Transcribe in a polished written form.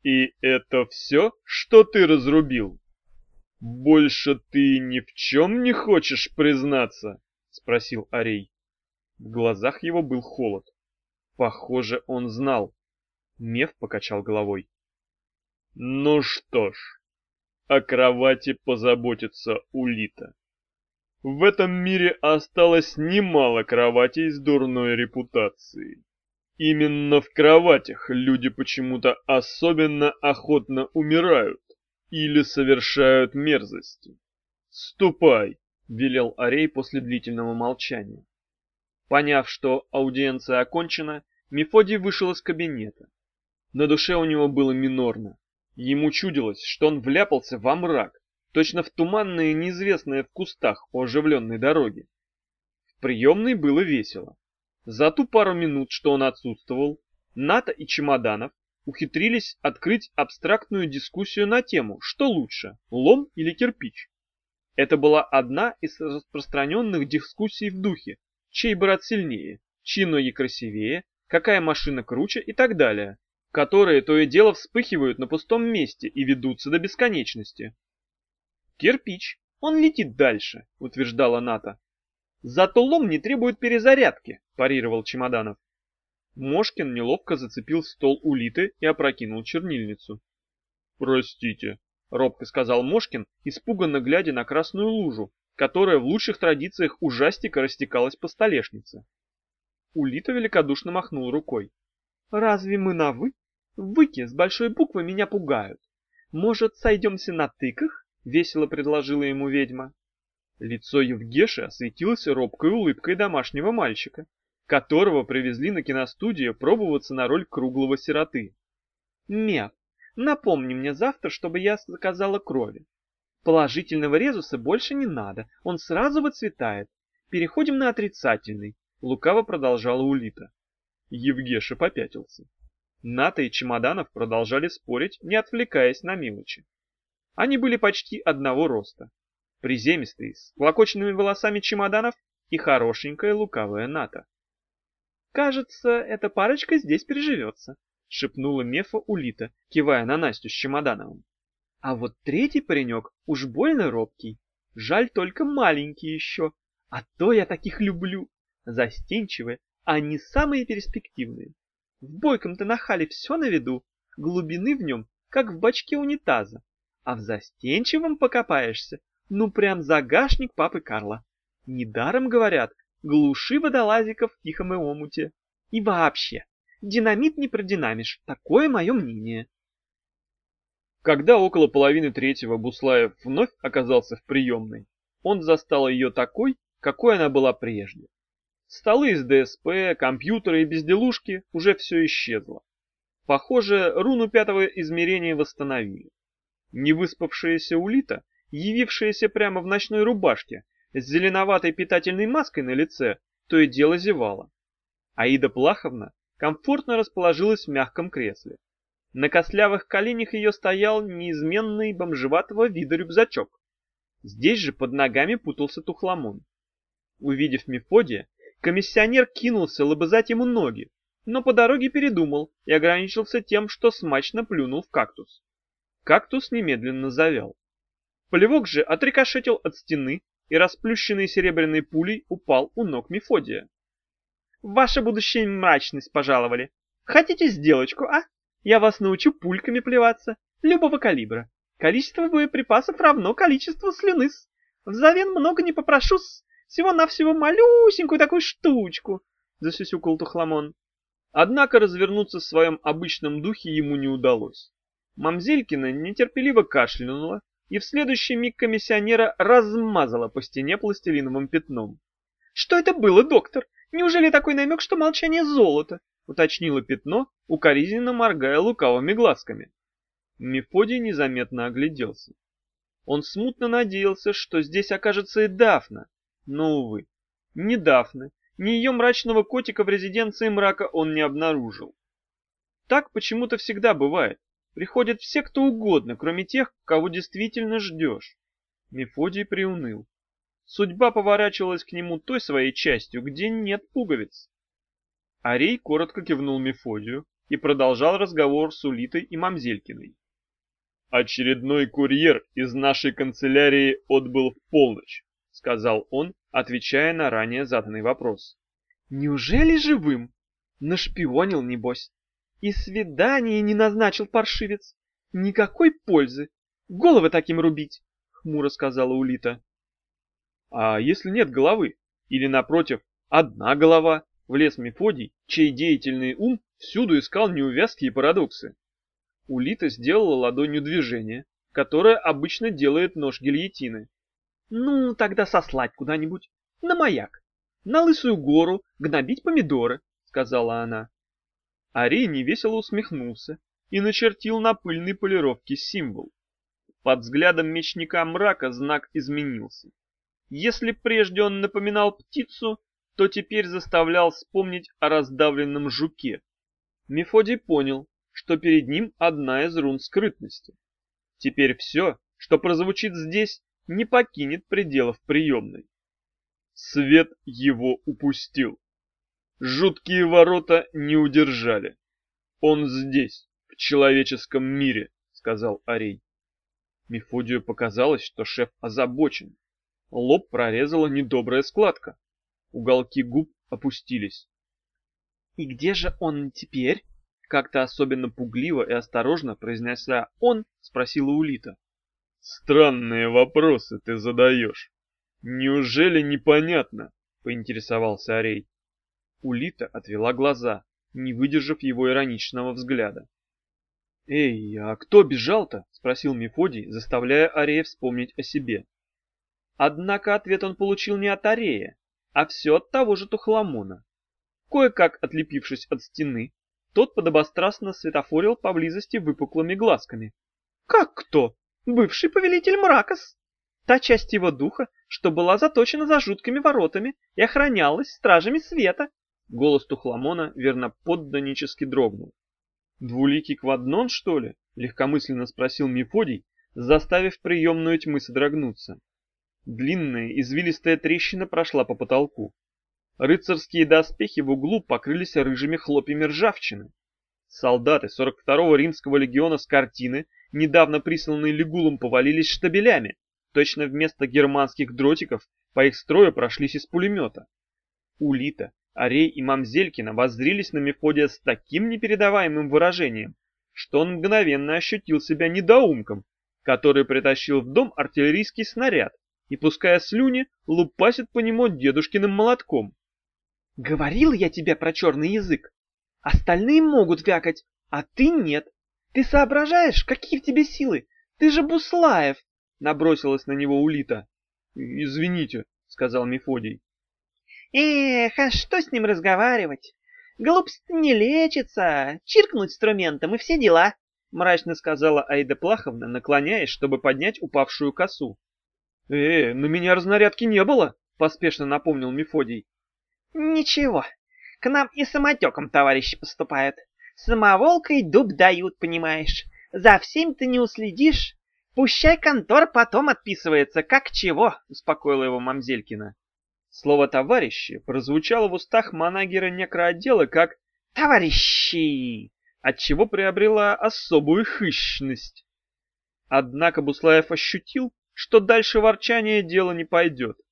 «И это все, что ты разрубил? Больше ты ни в чем не хочешь признаться?» — спросил Арей. В глазах его был холод. Похоже, он знал. Меф покачал головой. «Ну что ж, о кровати позаботится Улита. В этом мире осталось немало кроватей с дурной репутацией. Именно в кроватях люди почему-то особенно охотно умирают или совершают мерзости. «Ступай!» — велел Арей после длительного молчания. Поняв, что аудиенция окончена, Мефодий вышел из кабинета. На душе у него было минорно. Ему чудилось, что он вляпался во мрак, точно в туманное и неизвестное в кустах у оживленной дороги. В приемной было весело. За ту пару минут, что он отсутствовал, Ната и Чемоданов ухитрились открыть абстрактную дискуссию на тему, что лучше, лом или кирпич. Это была одна из распространенных дискуссий в духе, чей брат сильнее, чьи ноги красивее, какая машина круче и так далее, которые то и дело вспыхивают на пустом месте и ведутся до бесконечности. «Кирпич, он летит дальше», — утверждала Ната. «Зато лом не требует перезарядки», — парировал Чемоданов. Мошкин неловко зацепил стол Улиты и опрокинул чернильницу. «Простите», — робко сказал Мошкин, испуганно глядя на красную лужу, которая в лучших традициях ужастика растекалась по столешнице. Улита великодушно махнул рукой. «Разве мы на «вы»? «Выки» с большой буквы меня пугают. Может, сойдемся на «тыках»?» — весело предложила ему ведьма. Лицо Евгеши осветилось робкой улыбкой домашнего мальчика, которого привезли на киностудию пробоваться на роль круглого сироты. «Меф, напомни мне завтра, чтобы я заказала крови. Положительного резуса больше не надо, он сразу выцветает. Переходим на отрицательный», — лукаво продолжала Улита. Евгеша попятился. Ната и Чемоданов продолжали спорить, не отвлекаясь на мелочи. Они были почти одного роста. Приземистый, с клокоченными волосами Чемоданов и хорошенькая лукавая Ната. «Кажется, эта парочка здесь переживется», — шепнула Мефа Улита, кивая на Настю с Чемодановым. «А вот третий паренек уж больно робкий. Жаль, только маленький еще. А то я таких люблю. Застенчивые, а они самые перспективные. В бойком-то нахале все на виду, глубины в нем, как в бачке унитаза. А в застенчивом покопаешься, ну прям загашник папы Карла. Недаром говорят, глуши водолазиков в тихом омуте. И вообще, динамит не продинамишь, такое мое мнение». Когда около половины третьего Буслаев вновь оказался в приемной, он застал ее такой, какой она была прежде. Столы из ДСП, компьютеры и безделушки, уже все исчезло. Похоже, руну пятого измерения восстановили. Невыспавшаяся Улита, явившаяся прямо в ночной рубашке, с зеленоватой питательной маской на лице, то и дело зевала. Аида Плаховна комфортно расположилась в мягком кресле. На костлявых коленях ее стоял неизменный бомжеватого вида рюкзачок. Здесь же под ногами путался Тухламон. Увидев Мефодия, комиссионер кинулся лобызать ему ноги, но по дороге передумал и ограничился тем, что смачно плюнул в кактус. Кактус немедленно завял. Плевок же отрикошетил от стены и, расплющенный серебряной пулей, упал у ног Мефодия. «Ваша будущая мрачность пожаловали. Хотите сделочку, а? Я вас научу пульками плеваться, любого калибра. Количество боеприпасов равно количеству слюны-с. Взамен много не попрошу-с. Всего-навсего малюсенькую такую штучку», — засюсюкал Тухламон. Однако развернуться в своем обычном духе ему не удалось. Мамзелькина нетерпеливо кашлянула, и в следующий миг комиссионера размазала по стене пластилиновым пятном. «Что это было, доктор? Неужели такой намек, что молчание золото?» — уточнило пятно, укоризненно моргая лукавыми глазками. Мефодий незаметно огляделся. Он смутно надеялся, что здесь окажется и Дафна, но, увы, ни Дафны, ни ее мрачного котика в резиденции мрака он не обнаружил. Так почему-то всегда бывает. Приходят все, кто угодно, кроме тех, кого действительно ждешь. Мефодий приуныл. Судьба поворачивалась к нему той своей частью, где нет пуговиц. Арей коротко кивнул Мефодию, и продолжал разговор с Улитой и Мамзелькиной. «Очередной курьер из нашей канцелярии отбыл в полночь», — сказал он, отвечая на ранее заданный вопрос. «Неужели живым? Нашпионил, небось. И свидание не назначил паршивец. Никакой пользы. Головы таким рубить», — хмуро сказала Улита. «А если нет головы? Или, напротив, одна голова?» — влез Мефодий, чей деятельный ум всюду искал неувязки и парадоксы. Улита сделала ладонью движение, которое обычно делает нож гильотины. «Ну, тогда сослать куда-нибудь. На маяк. На Лысую гору гнобить помидоры», — сказала она. Арей невесело усмехнулся и начертил на пыльной полировке символ. Под взглядом мечника мрака знак изменился. Если прежде он напоминал птицу, то теперь заставлял вспомнить о раздавленном жуке. Мефодий понял, что перед ним одна из рун скрытности. Теперь все, что прозвучит здесь, не покинет пределов приемной. Свет его упустил. Жуткие ворота не удержали. Он здесь, в человеческом мире, сказал Арей. Мефодию показалось, что шеф озабочен. Лоб прорезала недобрая складка. Уголки губ опустились. «И где же он теперь?» — как-то особенно пугливо и осторожно произнесла «он», спросила Улита. «Странные вопросы ты задаешь. Неужели непонятно?» — поинтересовался Арей. Улита отвела глаза, не выдержав его ироничного взгляда. «Эй, а кто бежал-то?» — спросил Мефодий, заставляя Арея вспомнить о себе. Однако ответ он получил не от Арея, а все от того же Тухламона. Кое-как отлепившись от стены, тот подобострастно светофорил поблизости выпуклыми глазками. «Как кто? Бывший повелитель Мракос. Та часть его духа, что была заточена за жуткими воротами и охранялась стражами света». Голос Тухламона верноподданнически дрогнул. «Двуликий Кваднон, что ли?» — легкомысленно спросил Мефодий, заставив приемную тьмы содрогнуться. Длинная извилистая трещина прошла по потолку. Рыцарские доспехи в углу покрылись рыжими хлопьями ржавчины. Солдаты 42-го римского легиона с картины, недавно присланные Лигулом, повалились штабелями. Точно вместо германских дротиков по их строю прошлись из пулемета. Улита, Арей и Мамзелькина воззрились на Мефодия с таким непередаваемым выражением, что он мгновенно ощутил себя недоумком, который притащил в дом артиллерийский снаряд и, пуская слюни, лупасит по нему дедушкиным молотком. «Говорил я тебе про черный язык. Остальные могут вякать, а ты нет. Ты соображаешь, какие в тебе силы? Ты же Буслаев!» — набросилась на него Улита. «Извините», — сказал Мефодий. «Эх, а что с ним разговаривать? Глупость не лечится, чиркнуть инструментом и все дела», — мрачно сказала Аида Плаховна, наклоняясь, чтобы поднять упавшую косу. На меня разнарядки не было», — поспешно напомнил Мефодий. «Ничего, к нам и самотеком товарищи поступают. Самоволкой дуб дают, понимаешь. За всем ты не уследишь. Пущай контор потом отписывается, как чего», — успокоила его Мамзелькина. Слово «товарищи» прозвучало в устах манагера некроотдела как «товарищи», отчего приобрела особую хищность. Однако Буслаев ощутил, что дальше ворчания дело не пойдет.